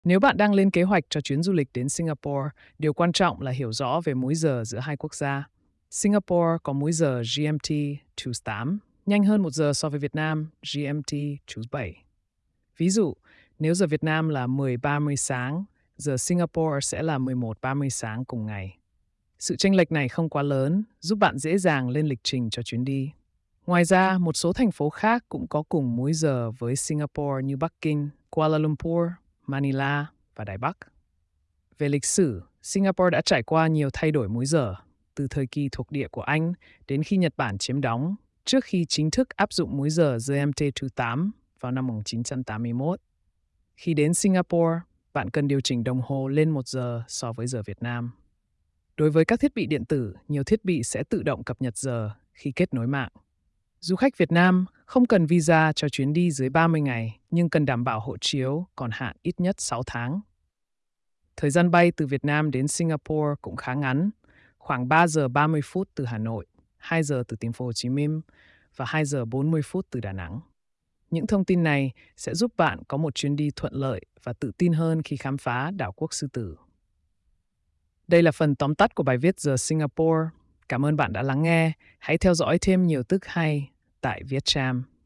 Nếu bạn đang lên kế hoạch cho chuyến du lịch đến Singapore, điều quan trọng là hiểu rõ về múi giờ giữa hai quốc gia. Singapore có múi giờ GMT 28, nhanh hơn 1 giờ so với Việt Nam GMT 27. Ví dụ, nếu giờ Việt Nam là 10:30 sáng, giờ Singapore sẽ là 11:30 sáng cùng ngày. Sự chênh lệch này không quá lớn, giúp bạn dễ dàng lên lịch trình cho chuyến đi. Ngoài ra, một số thành phố khác cũng có cùng múi giờ với Singapore như Bắc Kinh, Kuala Lumpur, Manila và Đài Bắc. Về lịch sử, Singapore đã trải qua nhiều thay đổi múi giờ, từ thời kỳ thuộc địa của Anh đến khi Nhật Bản chiếm đóng, trước khi chính thức áp dụng múi giờ GMT28 vào năm 1981. Khi đến Singapore, bạn cần điều chỉnh đồng hồ lên 1 giờ so với giờ Việt Nam. Đối với các thiết bị điện tử, nhiều thiết bị sẽ tự động cập nhật giờ khi kết nối mạng. Du khách Việt Nam không cần visa cho chuyến đi dưới 30 ngày, nhưng cần đảm bảo hộ chiếu còn hạn ít nhất 6 tháng. Thời gian bay từ Việt Nam đến Singapore cũng khá ngắn, khoảng 3 giờ 30 phút từ Hà Nội, 2 giờ từ thành phố Hồ Chí Minh và 2 giờ 40 phút từ Đà Nẵng. Những thông tin này sẽ giúp bạn có một chuyến đi thuận lợi và tự tin hơn khi khám phá đảo quốc Sư Tử. Đây là phần tóm tắt của bài viết Giờ Singapore. Cảm ơn bạn đã lắng nghe. Hãy theo dõi thêm nhiều tức hay tại Vietcham.